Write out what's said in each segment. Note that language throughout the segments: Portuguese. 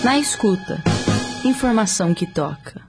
Na Escuta. Informação que toca.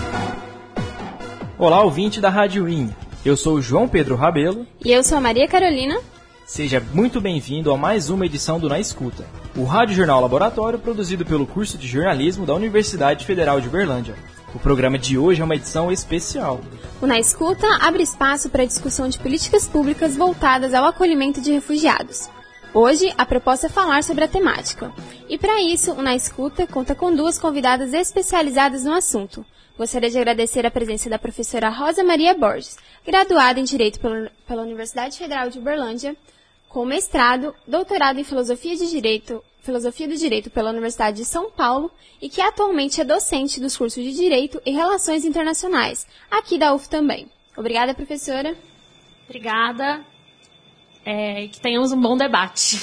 Olá, ouvinte da Rádio IN. Eu sou o João Pedro Rabelo. E eu sou a Maria Carolina. Seja muito bem-vindo a mais uma edição do Na Escuta, o Rádio Jornal Laboratório produzido pelo curso de jornalismo da Universidade Federal de Uberlândia. O programa de hoje é uma edição especial. O Na Escuta abre espaço para a discussão de políticas públicas voltadas ao acolhimento de refugiados. Hoje, a proposta é falar sobre a temática. E para isso, o Na Escuta conta com duas convidadas especializadas no assunto. Gostaria de agradecer a presença da professora Rosa Maria Borges, graduada em Direito pela Universidade Federal de Uberlândia, com mestrado, doutorado em Filosofia do Direito pela Universidade de São Paulo e que atualmente é docente dos cursos de Direito e Relações Internacionais, aqui da UF também. Obrigada, professora. Obrigada. Que tenhamos um bom debate.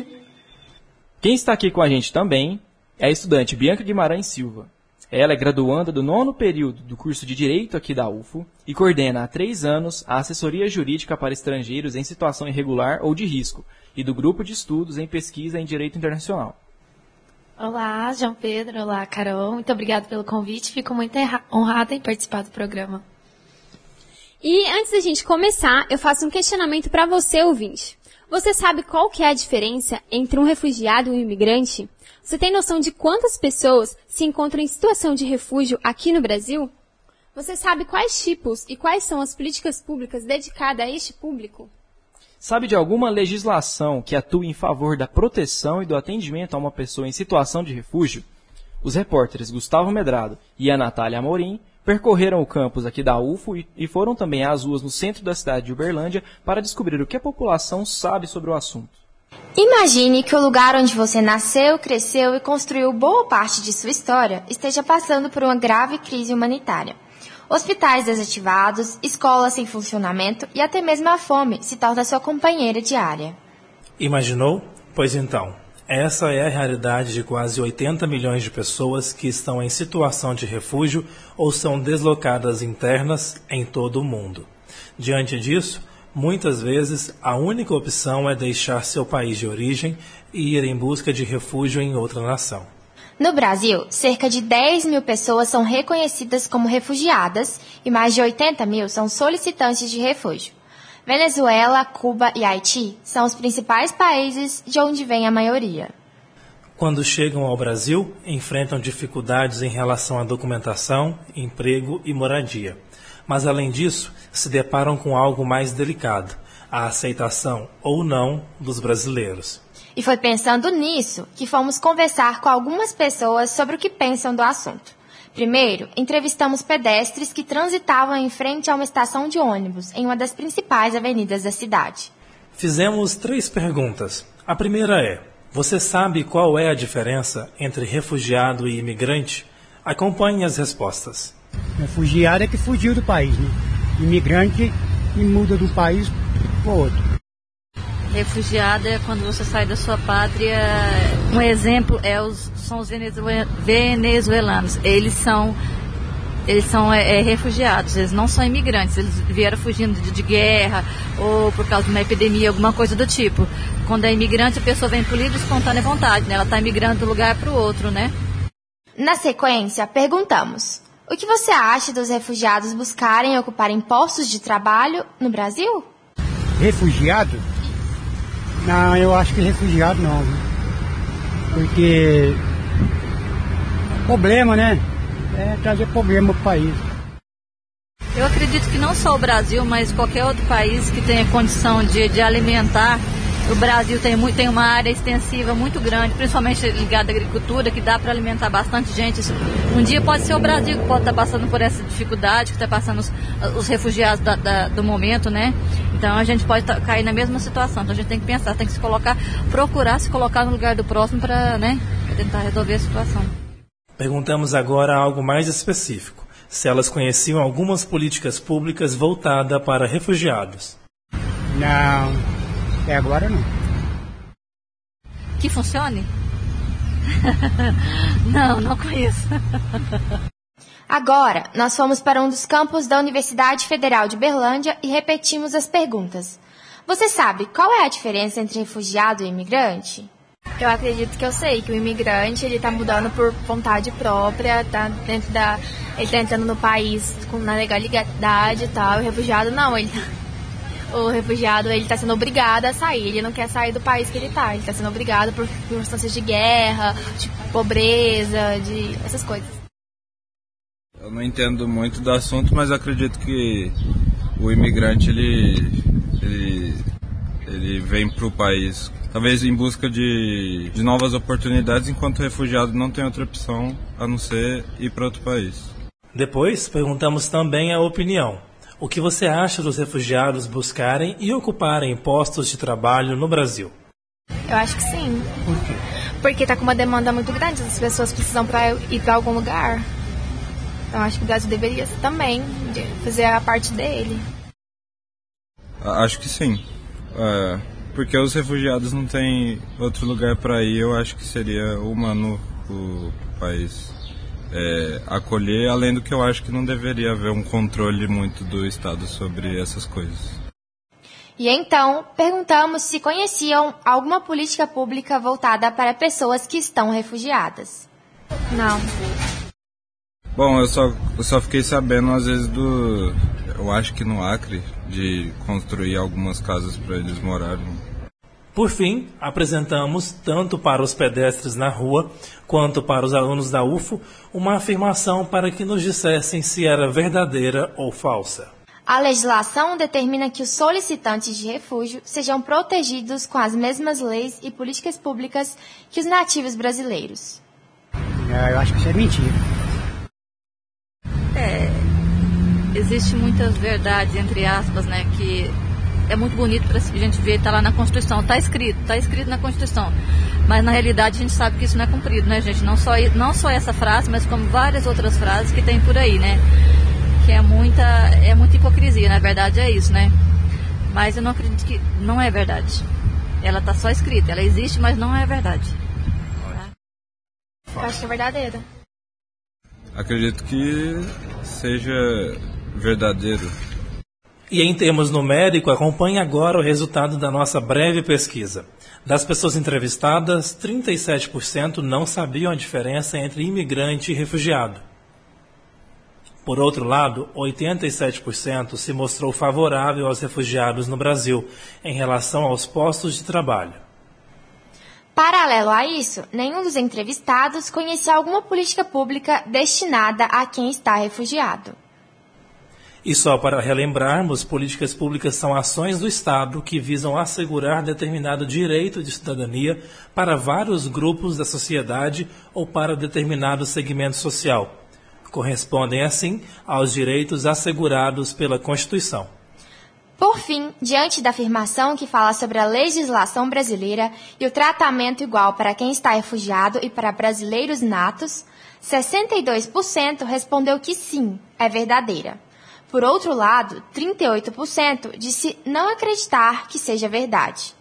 Quem está aqui com a gente também é a estudante Bianca Guimarães Silva. Ela é graduanda do 9º período do curso de Direito aqui da UFO e coordena há 3 anos a Assessoria Jurídica para Estrangeiros em Situação Irregular ou de Risco e do Grupo de Estudos em Pesquisa em Direito Internacional. Olá, João Pedro. Olá, Carol. Muito obrigada pelo convite. Fico muito honrada em participar do programa. E antes da gente começar, eu faço um questionamento para você, ouvinte. Você sabe qual que é a diferença entre um refugiado e um imigrante? Você tem noção de quantas pessoas se encontram em situação de refúgio aqui no Brasil? Você sabe quais tipos e quais são as políticas públicas dedicadas a este público? Sabe de alguma legislação que atue em favor da proteção e do atendimento a uma pessoa em situação de refúgio? Os repórteres Gustavo Medrado e a Natália Amorim percorreram o campus aqui da UFO e foram também às ruas no centro da cidade de Uberlândia para descobrir o que a população sabe sobre o assunto. Imagine que o lugar onde você nasceu, cresceu e construiu boa parte de sua história esteja passando por uma grave crise humanitária. Hospitais desativados, escolas sem funcionamento e até mesmo a fome se torna sua companheira diária. Imaginou? Pois então, essa é a realidade de quase 80 milhões de pessoas que estão em situação de refúgio ou são deslocadas internas em todo o mundo. Diante disso, muitas vezes, a única opção é deixar seu país de origem e ir em busca de refúgio em outra nação. No Brasil, cerca de 10 mil pessoas são reconhecidas como refugiadas e mais de 80 mil são solicitantes de refúgio. Venezuela, Cuba e Haiti são os principais países de onde vem a maioria. Quando chegam ao Brasil, enfrentam dificuldades em relação à documentação, emprego e moradia. Mas, além disso, se deparam com algo mais delicado, a aceitação ou não dos brasileiros. E foi pensando nisso que fomos conversar com algumas pessoas sobre o que pensam do assunto. Primeiro, entrevistamos pedestres que transitavam em frente a uma estação de ônibus em uma das principais avenidas da cidade. Fizemos 3 perguntas. A primeira é: você sabe qual é a diferença entre refugiado e imigrante? Acompanhe as respostas. Refugiado é que fugiu do país, né? Imigrante que muda do país para outro. Refugiado é quando você sai da sua pátria. Um exemplo são os venezuelanos. Eles são refugiados, eles não são imigrantes. Eles vieram fugindo de guerra ou por causa de uma epidemia, alguma coisa do tipo. Quando é imigrante, a pessoa vem por livre e espontânea vontade, né? Ela está migrando de um lugar para o outro, né? Na sequência, perguntamos: o que você acha dos refugiados buscarem e ocuparem postos de trabalho no Brasil? Refugiado? Não, eu acho que refugiado não. Porque problema, né? É trazer problema para o país. Eu acredito que não só o Brasil, mas qualquer outro país que tenha condição de alimentar. O Brasil tem uma área extensiva muito grande, principalmente ligada à agricultura, que dá para alimentar bastante gente. Um dia pode ser o Brasil que pode estar passando por essa dificuldade, que está passando os refugiados do momento, né? Então a gente pode cair na mesma situação. Então a gente tem que pensar, tem que procurar se colocar no lugar do próximo para, né, tentar resolver a situação. Perguntamos agora algo mais específico: se elas conheciam algumas políticas públicas voltadas para refugiados. Não, até agora não. Que funcione? Não conheço. Agora, nós fomos para um dos campos da Universidade Federal de Uberlândia e repetimos as perguntas. Você sabe qual é a diferença entre refugiado e imigrante? Eu acredito que eu sei que o imigrante, ele tá mudando por vontade própria, tá ele tá entrando no país na legalidade e tal, o refugiado não, o refugiado, ele tá sendo obrigado a sair, ele não quer sair do país que ele tá sendo obrigado por circunstâncias de guerra, de pobreza, de essas coisas. Eu não entendo muito do assunto, mas acredito que o imigrante, ele vem para o país, talvez em busca de novas oportunidades, enquanto o refugiado não tem outra opção a não ser ir para outro país. Depois, perguntamos também a opinião. O que você acha dos refugiados buscarem e ocuparem postos de trabalho no Brasil? Eu acho que sim. Por quê? Porque está com uma demanda muito grande, as pessoas precisam ir para algum lugar. Então acho que o Brasil deveria também fazer a parte dele. Acho que sim. Porque os refugiados não têm outro lugar para ir, eu acho que seria humano o país acolher, além do que eu acho que não deveria haver um controle muito do Estado sobre essas coisas. E então, perguntamos se conheciam alguma política pública voltada para pessoas que estão refugiadas. Não. Bom, eu só fiquei sabendo às vezes eu acho que no Acre, de construir algumas casas para eles morarem. Por fim, apresentamos, tanto para os pedestres na rua, quanto para os alunos da UFO, uma afirmação para que nos dissessem se era verdadeira ou falsa. A legislação determina que os solicitantes de refúgio sejam protegidos com as mesmas leis e políticas públicas que os nativos brasileiros. Eu acho que isso é mentira. Existe muitas verdades, entre aspas, né, que é muito bonito para a gente ver, tá lá na Constituição, tá escrito na Constituição, mas na realidade a gente sabe que isso não é cumprido, né, gente? Não só essa frase, mas como várias outras frases que tem por aí, né? Que é muita hipocrisia, na verdade é isso, né? Mas eu não acredito que não é verdade. Ela tá só escrita, ela existe, mas não é verdade. Eu acho que é verdadeira. Acredito que seja verdadeiro. E em termos numéricos, acompanhe agora o resultado da nossa breve pesquisa. Das pessoas entrevistadas, 37% não sabiam a diferença entre imigrante e refugiado. Por outro lado, 87% se mostrou favorável aos refugiados no Brasil, em relação aos postos de trabalho. Paralelo a isso, nenhum dos entrevistados conhecia alguma política pública destinada a quem está refugiado. E só para relembrarmos, políticas públicas são ações do Estado que visam assegurar determinado direito de cidadania para vários grupos da sociedade ou para determinado segmento social. Correspondem, assim, aos direitos assegurados pela Constituição. Por fim, diante da afirmação que fala sobre a legislação brasileira e o tratamento igual para quem está refugiado e para brasileiros natos, 62% respondeu que sim, é verdadeira. Por outro lado, 38% disse não acreditar que seja verdade.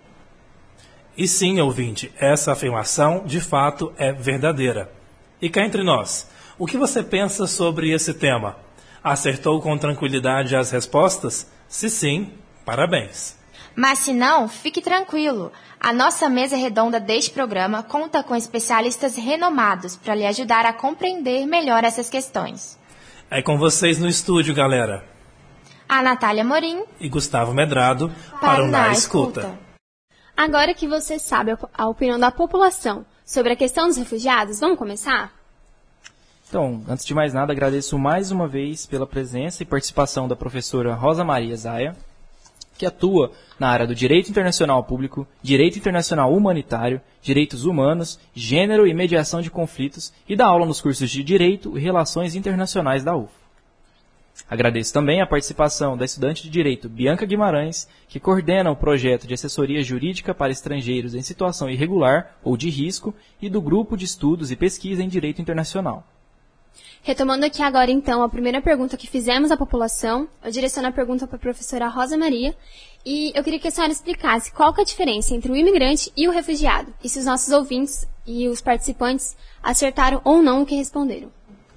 E sim, ouvinte, essa afirmação, de fato, é verdadeira. E cá entre nós, o que você pensa sobre esse tema? Acertou com tranquilidade as respostas? Se sim, parabéns. Mas se não, fique tranquilo. A nossa mesa redonda deste programa conta com especialistas renomados para lhe ajudar a compreender melhor essas questões. É com vocês no estúdio, galera. A Natália Morim e Gustavo Medrado para o Na Escuta. Agora que você sabe a opinião da população sobre a questão dos refugiados, vamos começar? Então, antes de mais nada, agradeço mais uma vez pela presença e participação da professora Rosa Maria Zaya, que atua na área do Direito Internacional Público, Direito Internacional Humanitário, Direitos Humanos, Gênero e Mediação de Conflitos e dá aula nos cursos de Direito e Relações Internacionais da UFO. Agradeço também a participação da estudante de Direito Bianca Guimarães, que coordena o projeto de assessoria jurídica para estrangeiros em situação irregular ou de risco e do Grupo de Estudos e Pesquisa em Direito Internacional. Retomando aqui agora, então, a primeira pergunta que fizemos à população, eu direciono a pergunta para a professora Rosa Maria, e eu queria que a senhora explicasse qual que é a diferença entre o imigrante e o refugiado, e se os nossos ouvintes e os participantes acertaram ou não o que responderam.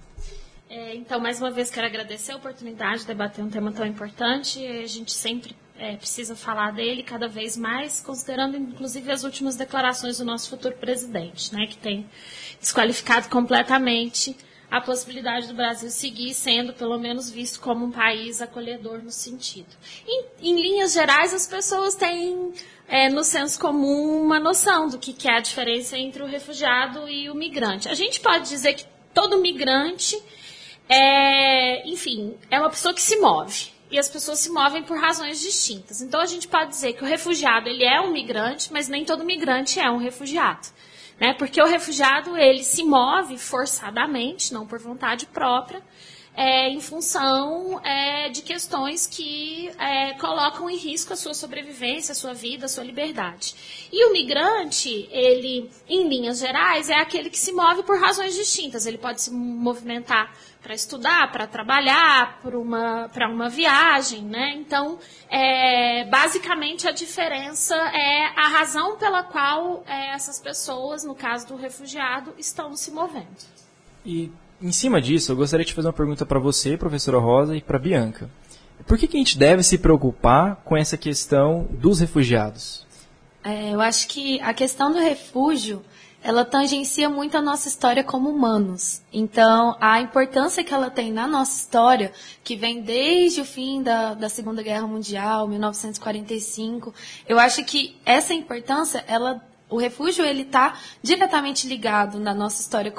Então, mais uma vez, quero agradecer a oportunidade de debater um tema tão importante. A gente sempre precisa falar dele cada vez mais, considerando inclusive as últimas declarações do nosso futuro presidente, né, que tem desqualificado completamente a possibilidade do Brasil seguir sendo, pelo menos, visto como um país acolhedor no sentido. Em linhas gerais, as pessoas têm, no senso comum, uma noção do que é a diferença entre o refugiado e o migrante. A gente pode dizer que todo migrante é uma pessoa que se move. E as pessoas se movem por razões distintas. Então, a gente pode dizer que o refugiado ele é um migrante, mas nem todo migrante é um refugiado. Né? Porque o refugiado ele se move forçadamente, não por vontade própria, em função de questões que colocam em risco a sua sobrevivência, a sua vida, a sua liberdade. E o migrante, ele, em linhas gerais, é aquele que se move por razões distintas. Ele pode se movimentar para estudar, para trabalhar, para uma viagem, né? Então, basicamente, a diferença é a razão pela qual essas pessoas, no caso do refugiado, estão se movendo. E, em cima disso, eu gostaria de fazer uma pergunta para você, professora Rosa, e para Bianca. Por que a gente deve se preocupar com essa questão dos refugiados? Eu acho que a questão do refúgio, ela tangencia muito a nossa história como humanos. Então, a importância que ela tem na nossa história, que vem desde o fim da Segunda Guerra Mundial, 1945, eu acho que essa importância, o refúgio ele está diretamente ligado na nossa história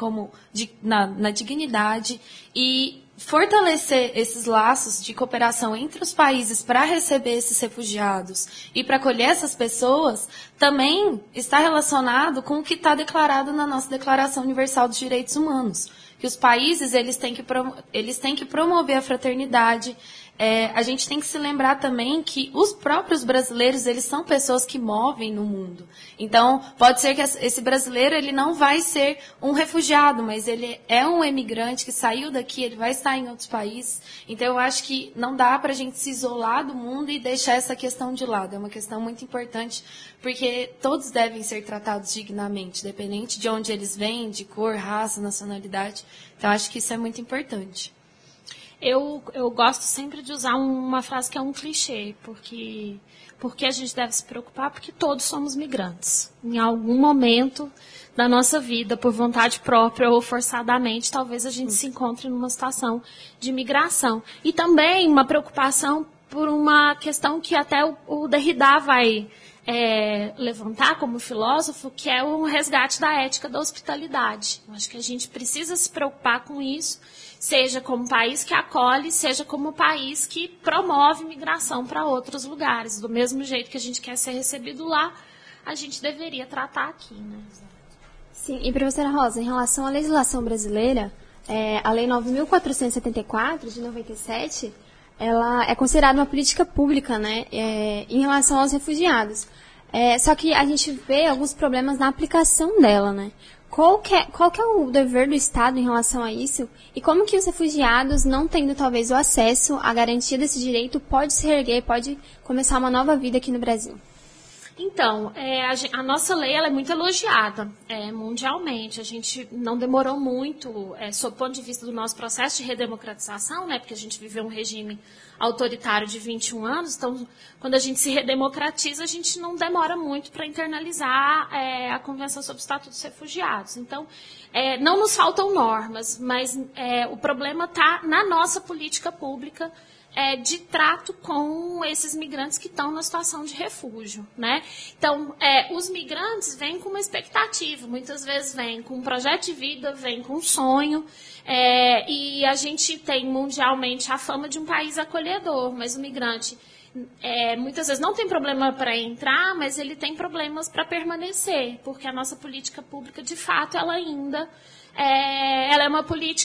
na dignidade e fortalecer esses laços de cooperação entre os países para receber esses refugiados e para acolher essas pessoas também está relacionado com o que está declarado na nossa Declaração Universal dos Direitos Humanos, que os países eles têm que promover a fraternidade. A gente tem que se lembrar também que os próprios brasileiros, eles são pessoas que movem no mundo. Então, pode ser que esse brasileiro, ele não vai ser um refugiado, mas ele é um emigrante que saiu daqui, ele vai estar em outros países. Então, eu acho que não dá para a gente se isolar do mundo e deixar essa questão de lado. É uma questão muito importante, porque todos devem ser tratados dignamente, independente de onde eles vêm, de cor, raça, nacionalidade. Então, acho que isso é muito importante. Eu gosto sempre de usar uma frase que é um clichê, porque a gente deve se preocupar, porque todos somos migrantes. Em algum momento da nossa vida, por vontade própria ou forçadamente, talvez a gente se encontre numa situação de migração. E também uma preocupação por uma questão que até o Derrida vai levantar como filósofo, que é o resgate da ética da hospitalidade. Eu acho que a gente precisa se preocupar com isso, seja como país que acolhe, seja como país que promove migração para outros lugares. Do mesmo jeito que a gente quer ser recebido lá, a gente deveria tratar aqui, né? Sim, e professora Rosa, em relação à legislação brasileira, a Lei 9.474, de 97, ela é considerada uma política pública, né, em relação aos refugiados. Só que a gente vê alguns problemas na aplicação dela, né? Qual que é o dever do Estado em relação a isso? E como que os refugiados, não tendo talvez o acesso à garantia desse direito, pode se reerguer, pode começar uma nova vida aqui no Brasil? Então, a nossa lei ela é muito elogiada mundialmente. A gente não demorou muito, sob o ponto de vista do nosso processo de redemocratização, né, porque a gente viveu um regime autoritário de 21 anos, então, quando a gente se redemocratiza, a gente não demora muito para internalizar a Convenção sobre o Estatuto dos Refugiados. Então, não nos faltam normas, mas o problema está na nossa política pública de trato com esses migrantes que estão na situação de refúgio, né? Então, os migrantes vêm com uma expectativa, muitas vezes vêm com um projeto de vida, vêm com um sonho, e a gente tem mundialmente a fama de um país acolhedor, mas o migrante muitas vezes não tem problema para entrar, mas ele tem problemas para permanecer, porque a nossa política pública, de fato, ela ainda ela é uma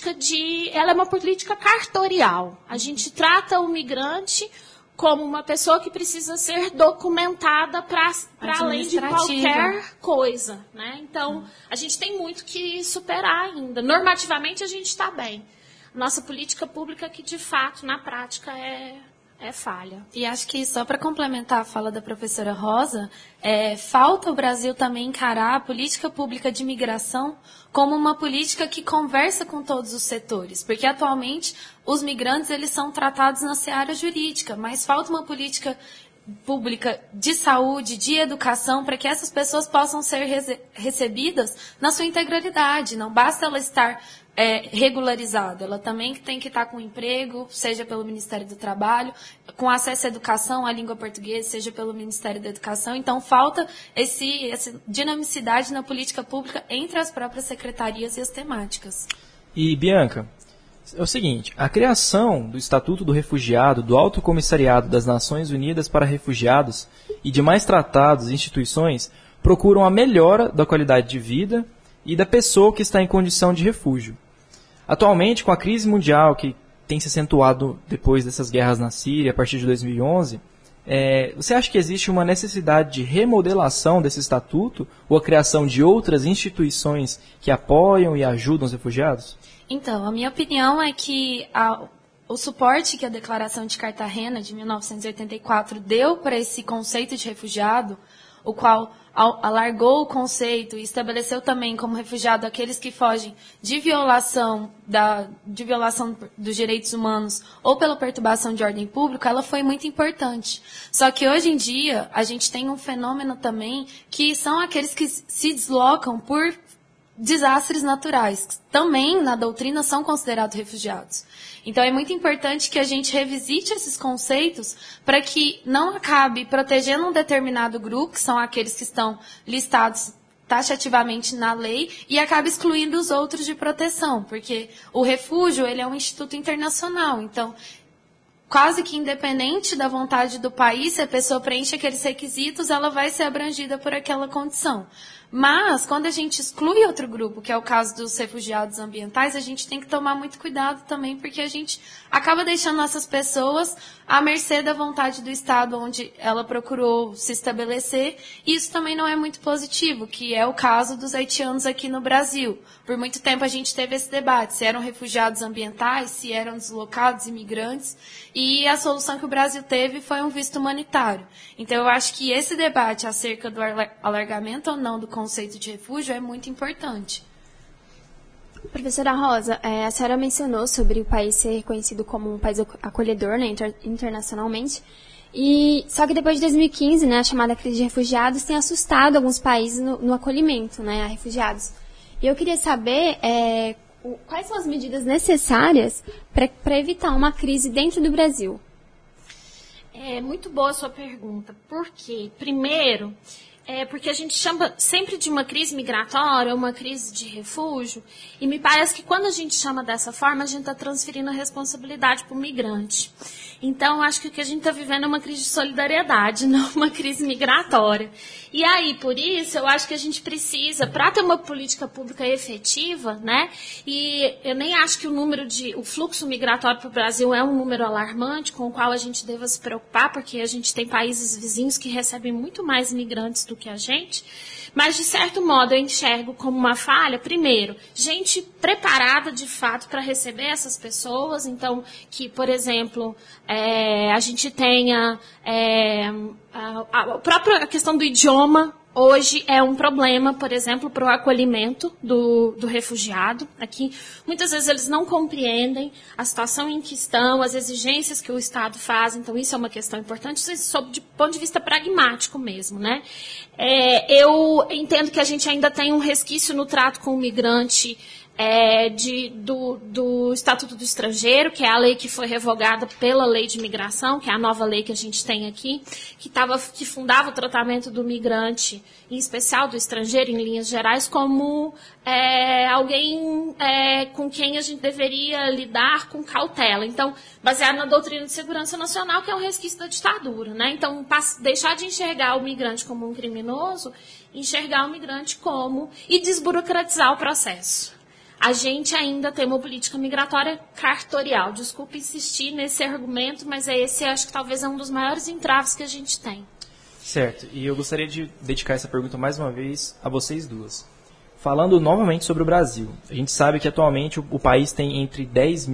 política cartorial. A gente trata o migrante como uma pessoa que precisa ser documentada para além de qualquer coisa, né? Então, a gente tem muito que superar ainda. Normativamente, a gente está bem. Nossa política pública que, de fato, na prática, é falha. E acho que, só para complementar a fala da professora Rosa, falta o Brasil também encarar a política pública de imigração como uma política que conversa com todos os setores, porque atualmente os migrantes eles são tratados na seara jurídica, mas falta uma política pública de saúde, de educação, para que essas pessoas possam ser recebidas na sua integralidade. Não basta ela estar regularizada, ela também tem que estar com emprego, seja pelo Ministério do Trabalho, com acesso à educação, à língua portuguesa, seja pelo Ministério da Educação. Então, falta essa dinamicidade na política pública entre as próprias secretarias e as temáticas. E, Bianca, é o seguinte, a criação do Estatuto do Refugiado, do Alto Comissariado das Nações Unidas para Refugiados e demais tratados e instituições procuram a melhora da qualidade de vida e da pessoa que está em condição de refúgio. Atualmente, com a crise mundial que tem se acentuado depois dessas guerras na Síria, a partir de 2011, você acha que existe uma necessidade de remodelação desse estatuto ou a criação de outras instituições que apoiam e ajudam os refugiados? Então, a minha opinião é que o suporte que a Declaração de Cartagena de 1984 deu para esse conceito de refugiado, o qual alargou o conceito e estabeleceu também como refugiado aqueles que fogem de violação dos direitos humanos ou pela perturbação de ordem pública, ela foi muito importante. Só que hoje em dia a gente tem um fenômeno também que são aqueles que se deslocam por desastres naturais, que também na doutrina são considerados refugiados. Então é muito importante que a gente revisite esses conceitos para que não acabe protegendo um determinado grupo, que são aqueles que estão listados taxativamente na lei, e acabe excluindo os outros de proteção, porque o refúgio ele é um instituto internacional, então quase que independente da vontade do país, se a pessoa preenche aqueles requisitos, ela vai ser abrangida por aquela condição. Mas, quando a gente exclui outro grupo, que é o caso dos refugiados ambientais, a gente tem que tomar muito cuidado também, porque a gente acaba deixando essas pessoas à mercê da vontade do Estado onde ela procurou se estabelecer, e isso também não é muito positivo, que é o caso dos haitianos aqui no Brasil. Por muito tempo a gente teve esse debate, se eram refugiados ambientais, se eram deslocados, imigrantes, e a solução que o Brasil teve foi um visto humanitário. Então eu acho que esse debate acerca do alargamento ou não do conceito de refúgio é muito importante. Professora Rosa, a senhora mencionou sobre o país ser reconhecido como um país acolhedor, né, internacionalmente, e só que depois de 2015, né, a chamada crise de refugiados tem assustado alguns países no acolhimento, né, a refugiados. E eu queria saber quais são as medidas necessárias para evitar uma crise dentro do Brasil. É muito boa a sua pergunta. Por quê? Primeiro, porque a gente chama sempre de uma crise migratória, uma crise de refúgio, e me parece que quando a gente chama dessa forma, a gente está transferindo a responsabilidade para o migrante. Então, acho que o que a gente está vivendo é uma crise de solidariedade, não uma crise migratória. E aí, por isso, eu acho que a gente precisa, para ter uma política pública efetiva, né? E eu nem acho que o fluxo migratório para o Brasil é um número alarmante, com o qual a gente deva se preocupar, porque a gente tem países vizinhos que recebem muito mais migrantes do que a gente. Mas, de certo modo, eu enxergo como uma falha, primeiro, gente preparada, de fato, para receber essas pessoas. Então, que, por exemplo, a gente tenha a própria questão do idioma. Hoje é um problema, por exemplo, para o acolhimento do refugiado. Aqui, muitas vezes eles não compreendem a situação em que estão, as exigências que o Estado faz. Então, isso é uma questão importante, sob de ponto de vista pragmático mesmo, né? Eu entendo que a gente ainda tem um resquício no trato com o migrante do Estatuto do Estrangeiro, que é a lei que foi revogada pela Lei de Imigração, que é a nova lei que a gente tem aqui, que fundava o tratamento do migrante, em especial do estrangeiro, em linhas gerais, como alguém com quem a gente deveria lidar com cautela. Então, baseado na doutrina de segurança nacional, que é um resquício da ditadura, né? Então, deixar de enxergar o migrante como um criminoso, enxergar o migrante e desburocratizar o processo. A gente ainda tem uma política migratória cartorial. Desculpe insistir nesse argumento, mas esse acho que talvez é um dos maiores entraves que a gente tem. Certo, e eu gostaria de dedicar essa pergunta mais uma vez a vocês duas. Falando novamente sobre o Brasil, a gente sabe que atualmente o país tem entre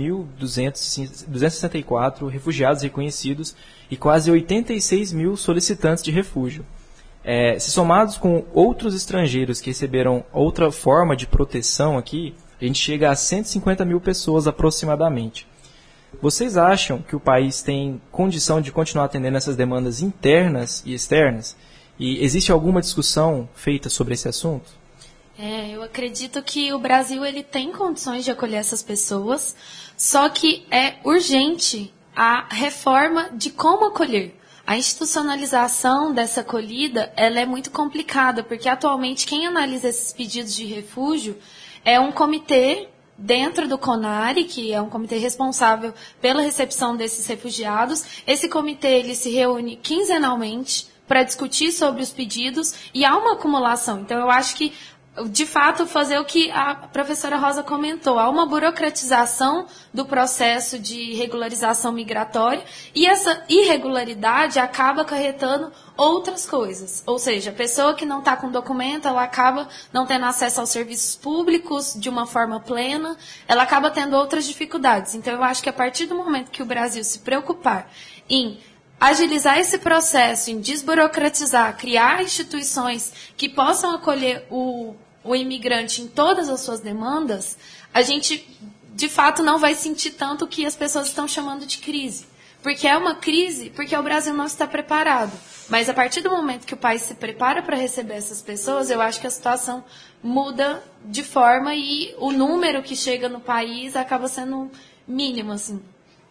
10.264 refugiados reconhecidos e quase 86 mil solicitantes de refúgio. Se somados com outros estrangeiros que receberam outra forma de proteção aqui, a gente chega a 150 mil pessoas aproximadamente. Vocês acham que o país tem condição de continuar atendendo essas demandas internas e externas? E existe alguma discussão feita sobre esse assunto? Eu acredito que o Brasil ele tem condições de acolher essas pessoas, só que é urgente a reforma de como acolher. A institucionalização dessa acolhida ela é muito complicada, porque atualmente quem analisa esses pedidos de refúgio é um comitê dentro do CONARE, que é um comitê responsável pela recepção desses refugiados. Esse comitê ele se reúne quinzenalmente para discutir sobre os pedidos e há uma acumulação. Então, eu acho que, de fato, fazer o que a professora Rosa comentou, há uma burocratização do processo de regularização migratória e essa irregularidade acaba acarretando outras coisas. Ou seja, a pessoa que não está com documento, ela acaba não tendo acesso aos serviços públicos de uma forma plena, ela acaba tendo outras dificuldades. Então, eu acho que a partir do momento que o Brasil se preocupar em agilizar esse processo, em desburocratizar, criar instituições que possam acolher o imigrante em todas as suas demandas, a gente, de fato, não vai sentir tanto o que as pessoas estão chamando de crise. Porque é uma crise, porque o Brasil não está preparado. Mas a partir do momento que o país se prepara para receber essas pessoas, eu acho que a situação muda de forma e o número que chega no país acaba sendo mínimo, assim.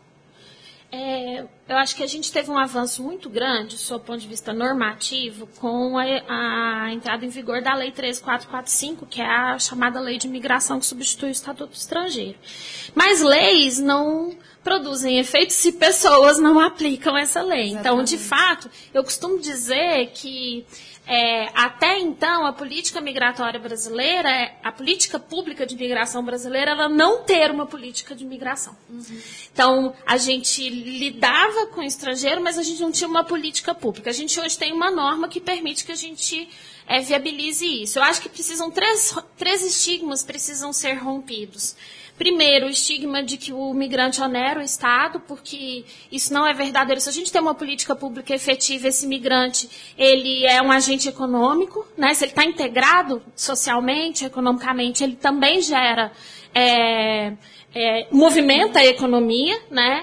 Eu acho que a gente teve um avanço muito grande, do seu ponto de vista normativo, com a entrada em vigor da Lei 13445, que é a chamada Lei de Imigração, que substitui o Estatuto Estrangeiro. Mas leis não produzem efeito se pessoas não aplicam essa lei. Exatamente. Então, de fato, eu costumo dizer que até então, a política migratória brasileira, a política pública de imigração brasileira, ela não ter uma política de imigração. Uhum. Então, a gente lidava com o estrangeiro, mas a gente não tinha uma política pública. A gente hoje tem uma norma que permite que a gente viabilize isso. Eu acho que três estigmas precisam ser rompidos. Primeiro, o estigma de que o migrante onera o Estado, porque isso não é verdadeiro. Se a gente tem uma política pública efetiva, esse migrante ele é um agente econômico, né? Se ele está integrado socialmente, economicamente, ele também gera, movimenta a economia, né?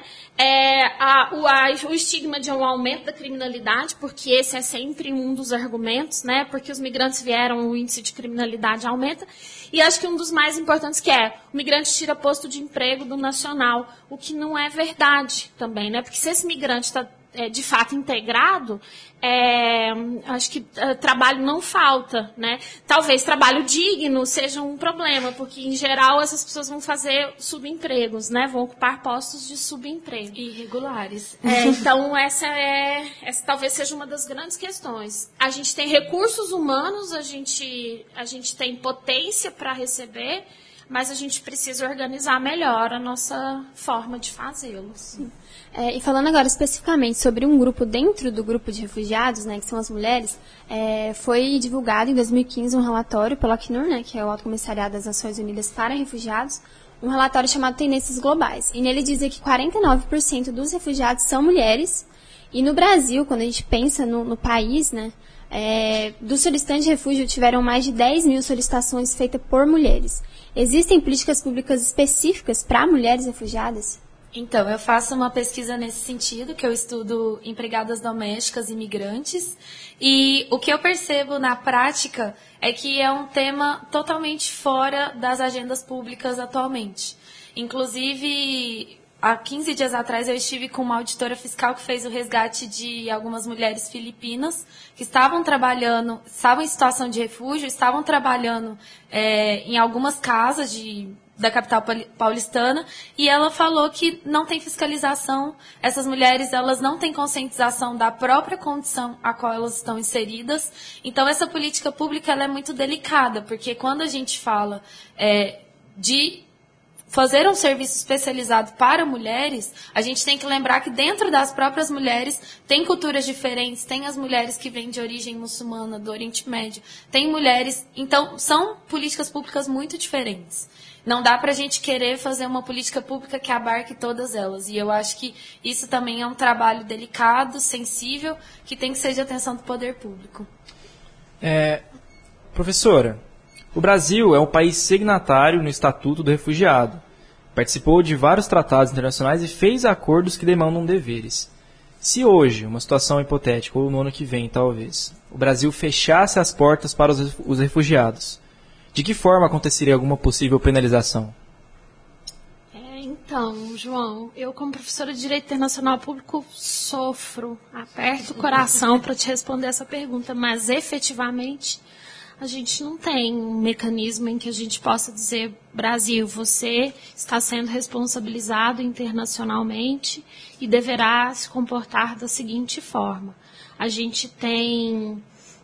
O estigma de um aumento da criminalidade, porque esse é sempre um dos argumentos, né? Porque os migrantes vieram, o índice de criminalidade aumenta. E acho que um dos mais importantes que o migrante tira posto de emprego do nacional, o que não é verdade também, né? Porque se esse migrante está de fato integrado, acho que trabalho não falta, né? Talvez trabalho digno seja um problema, porque em geral essas pessoas vão fazer subempregos, né? Vão ocupar postos de subemprego. Irregulares. Então essa talvez seja uma das grandes questões. A gente tem recursos humanos, a gente tem potência para receber, mas a gente precisa organizar melhor a nossa forma de fazê-los. E falando agora especificamente sobre um grupo dentro do grupo de refugiados, né, que são as mulheres, foi divulgado em 2015 um relatório pelo Acnur, né, que é o Alto Comissariado das Nações Unidas para Refugiados, um relatório chamado Tendências Globais. E nele dizia que 49% dos refugiados são mulheres. E no Brasil, quando a gente pensa no país, né, dos solicitantes de refúgio tiveram mais de 10 mil solicitações feitas por mulheres. Existem políticas públicas específicas para mulheres refugiadas? Então, eu faço uma pesquisa nesse sentido, que eu estudo empregadas domésticas e migrantes, e o que eu percebo na prática é que é um tema totalmente fora das agendas públicas atualmente. Inclusive, há 15 dias atrás eu estive com uma auditora fiscal que fez o resgate de algumas mulheres filipinas que estavam em situação de refúgio, estavam trabalhando em algumas casas da capital paulistana, e ela falou que não tem fiscalização, essas mulheres elas não têm conscientização da própria condição a qual elas estão inseridas. Então essa política pública ela é muito delicada, porque quando a gente fala de fazer um serviço especializado para mulheres, a gente tem que lembrar que dentro das próprias mulheres tem culturas diferentes, tem as mulheres que vêm de origem muçulmana, do Oriente Médio, tem mulheres, então são políticas públicas muito diferentes. Não dá para a gente querer fazer uma política pública que abarque todas elas. E eu acho que isso também é um trabalho delicado, sensível, que tem que ser de atenção do poder público. Professora, o Brasil é um país signatário no Estatuto do Refugiado. participou de vários tratados internacionais e fez acordos que demandam deveres. Se hoje, uma situação hipotética, ou no ano que vem talvez, o Brasil fechasse as portas para os refugiados, de que forma aconteceria alguma possível penalização? Então, João, eu como professora de Direito Internacional Público sofro, aperto o coração para te responder essa pergunta, mas efetivamente a gente não tem um mecanismo em que a gente possa dizer, Brasil, você está sendo responsabilizado internacionalmente e deverá se comportar da seguinte forma. A gente tem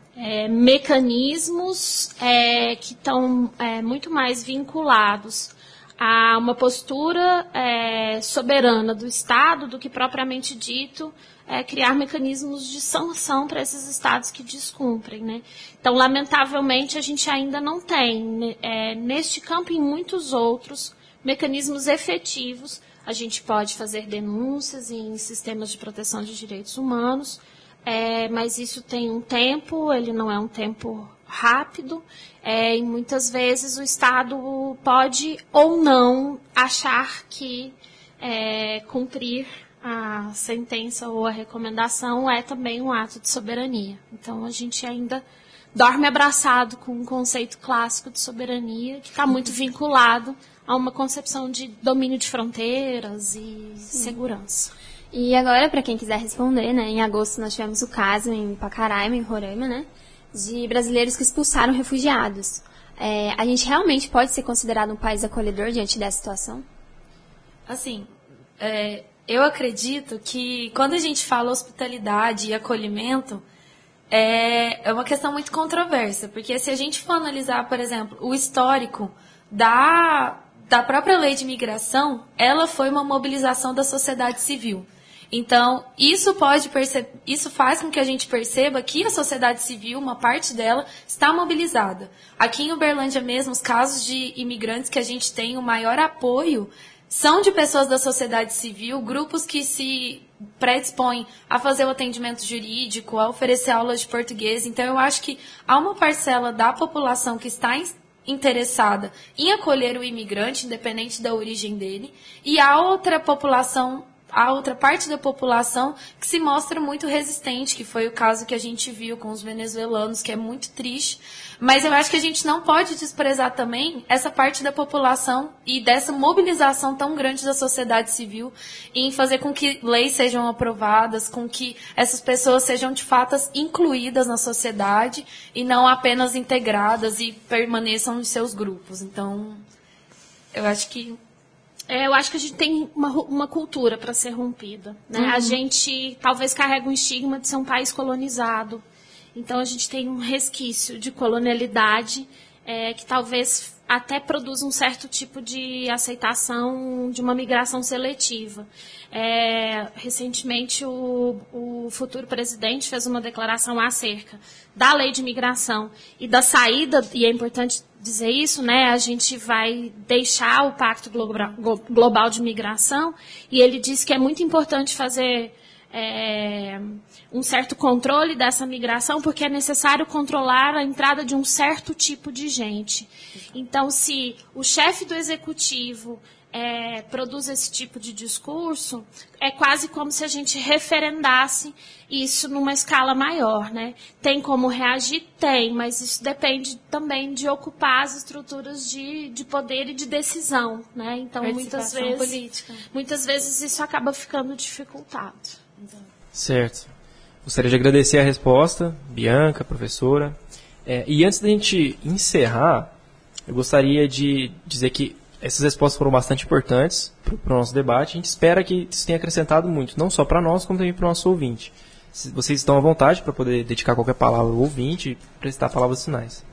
mecanismos que estão muito mais vinculados a uma postura soberana do Estado do que propriamente dito criar mecanismos de sanção para esses Estados que descumprem, né? Então, lamentavelmente, a gente ainda não tem, neste campo e em muitos outros, mecanismos efetivos. A gente pode fazer denúncias em sistemas de proteção de direitos humanos, mas isso tem um tempo, ele não é um tempo rápido, e muitas vezes o Estado pode ou não achar que cumprir a sentença ou a recomendação é também um ato de soberania. Então, a gente ainda dorme abraçado com um conceito clássico de soberania que está muito vinculado a uma concepção de domínio de fronteiras e segurança. E agora, para quem quiser responder, né, em agosto nós tivemos o caso em Pacaraima, em Roraima, né, de brasileiros que expulsaram refugiados. A gente realmente pode ser considerado um país acolhedor diante dessa situação? Assim, eu acredito que quando a gente fala hospitalidade e acolhimento, é uma questão muito controversa, porque se a gente for analisar, por exemplo, o histórico da própria lei de imigração, ela foi uma mobilização da sociedade civil. Então, isso faz com que a gente perceba que a sociedade civil, uma parte dela, está mobilizada. Aqui em Uberlândia mesmo, os casos de imigrantes que a gente tem o maior apoio são de pessoas da sociedade civil, grupos que se predispõem a fazer o atendimento jurídico, a oferecer aulas de português. Então, eu acho que há uma parcela da população que está interessada em acolher o imigrante, independente da origem dele, e há outra parte da população que se mostra muito resistente, que foi o caso que a gente viu com os venezuelanos, que é muito triste. Mas eu acho que a gente não pode desprezar também essa parte da população e dessa mobilização tão grande da sociedade civil em fazer com que leis sejam aprovadas, com que essas pessoas sejam de fato incluídas na sociedade e não apenas integradas e permaneçam em seus grupos. Então, eu acho que a gente tem uma cultura para ser rompida, né? Uhum. A gente talvez carrega um estigma de ser um país colonizado. Então, a gente tem um resquício de colonialidade que talvez até produza um certo tipo de aceitação de uma migração seletiva. Recentemente, o futuro presidente fez uma declaração acerca da lei de imigração e da saída, e é importante dizer isso, né? A gente vai deixar o Pacto Global de Migração, e ele disse que é muito importante fazer um certo controle dessa migração, porque é necessário controlar a entrada de um certo tipo de gente. Então, se o chefe do executivo produz esse tipo de discurso, é quase como se a gente referendasse isso numa escala maior, né? Tem como reagir? Tem, mas isso depende também de ocupar as estruturas de poder e de decisão, né? Então, muitas vezes isso acaba ficando dificultado. Certo. Gostaria de agradecer a resposta, Bianca, professora. E antes da gente encerrar, eu gostaria de dizer que essas respostas foram bastante importantes para o nosso debate. A gente espera que isso tenha acrescentado muito, não só para nós, como também para o nosso ouvinte. Vocês estão à vontade para poder dedicar qualquer palavra ao ouvinte e prestar palavras finais.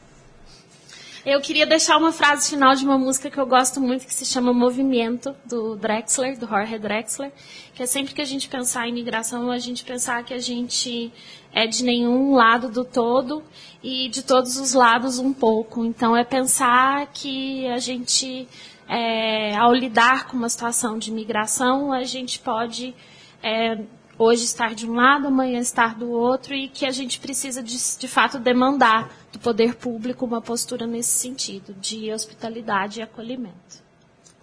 Eu queria deixar uma frase final de uma música que eu gosto muito, que se chama Movimento, do Drexler, do Jorge Drexler, que é sempre que a gente pensar em imigração, a gente pensar que a gente é de nenhum lado do todo e de todos os lados um pouco. Então, é pensar que a gente, ao lidar com uma situação de imigração, a gente pode hoje estar de um lado, amanhã estar do outro, e que a gente precisa, de fato, demandar do poder público uma postura nesse sentido, de hospitalidade e acolhimento.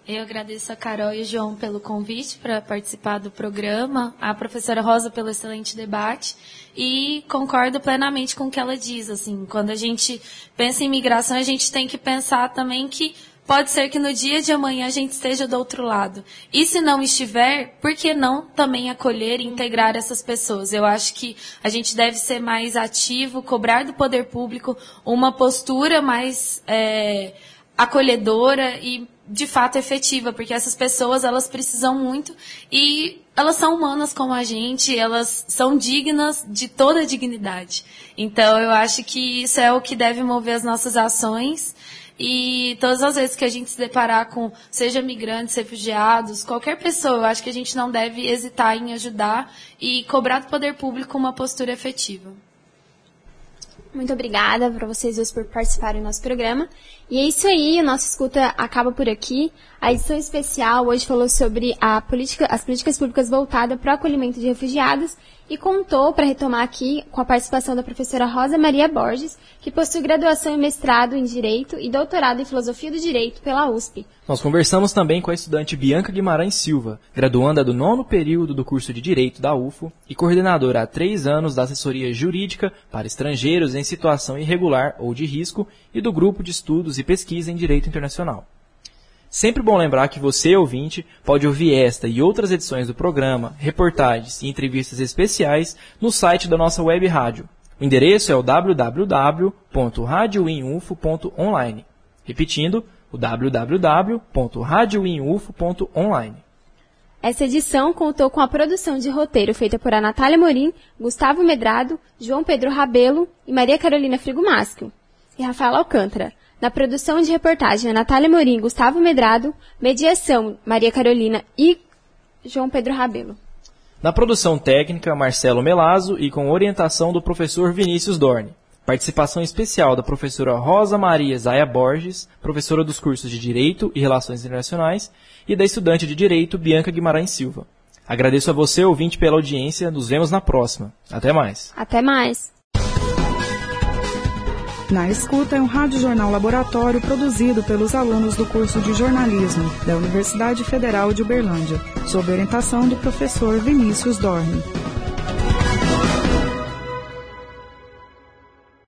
Eu agradeço a Carol e o João pelo convite para participar do programa, a professora Rosa pelo excelente debate, e concordo plenamente com o que ela diz. Assim, quando a gente pensa em migração, a gente tem que pensar também que pode ser que no dia de amanhã a gente esteja do outro lado. E se não estiver, por que não também acolher e integrar essas pessoas? Eu acho que a gente deve ser mais ativo, cobrar do poder público uma postura mais acolhedora e de fato efetiva, porque essas pessoas, elas precisam muito e elas são humanas como a gente, elas são dignas de toda a dignidade. Então, eu acho que isso é o que deve mover as nossas ações e todas as vezes que a gente se deparar com, seja migrantes, refugiados, qualquer pessoa, eu acho que a gente não deve hesitar em ajudar e cobrar do poder público uma postura efetiva. Muito obrigada para vocês dois por participarem do nosso programa. E é isso aí, o nosso Escuta acaba por aqui. A edição especial hoje falou sobre as políticas públicas voltadas para o acolhimento de refugiados e contou, para retomar aqui, com a participação da professora Rosa Maria Borges, que possui graduação e mestrado em Direito e doutorado em Filosofia do Direito pela USP. Nós conversamos também com a estudante Bianca Guimarães Silva, graduanda do 9º período do curso de Direito da UFO e coordenadora há 3 anos da assessoria jurídica para estrangeiros em situação irregular ou de risco e do grupo de estudos e pesquisa em Direito Internacional. Sempre bom lembrar que você, ouvinte, pode ouvir esta e outras edições do programa, reportagens e entrevistas especiais no site da nossa web rádio. O endereço é o www.radioinufo.online. Repetindo, o www.radioinufo.online. Essa edição contou com a produção de roteiro feita por a Natália Morim, Gustavo Medrado, João Pedro Rabelo e Maria Carolina Frigomasco e Rafael Alcântara. Na produção de reportagem, a Natália Morim, Gustavo Medrado, mediação, Maria Carolina e João Pedro Rabelo. Na produção técnica, Marcelo Melazzo e com orientação do professor Vinícius Dorne. Participação especial da professora Rosa Maria Zaya Borges, professora dos cursos de Direito e Relações Internacionais, e da estudante de Direito Bianca Guimarães Silva. Agradeço a você, ouvinte, pela audiência. Nos vemos na próxima. Até mais. Até mais. Na Escuta é um rádio-jornal laboratório produzido pelos alunos do curso de jornalismo da Universidade Federal de Uberlândia, sob orientação do professor Vinícius Dorne.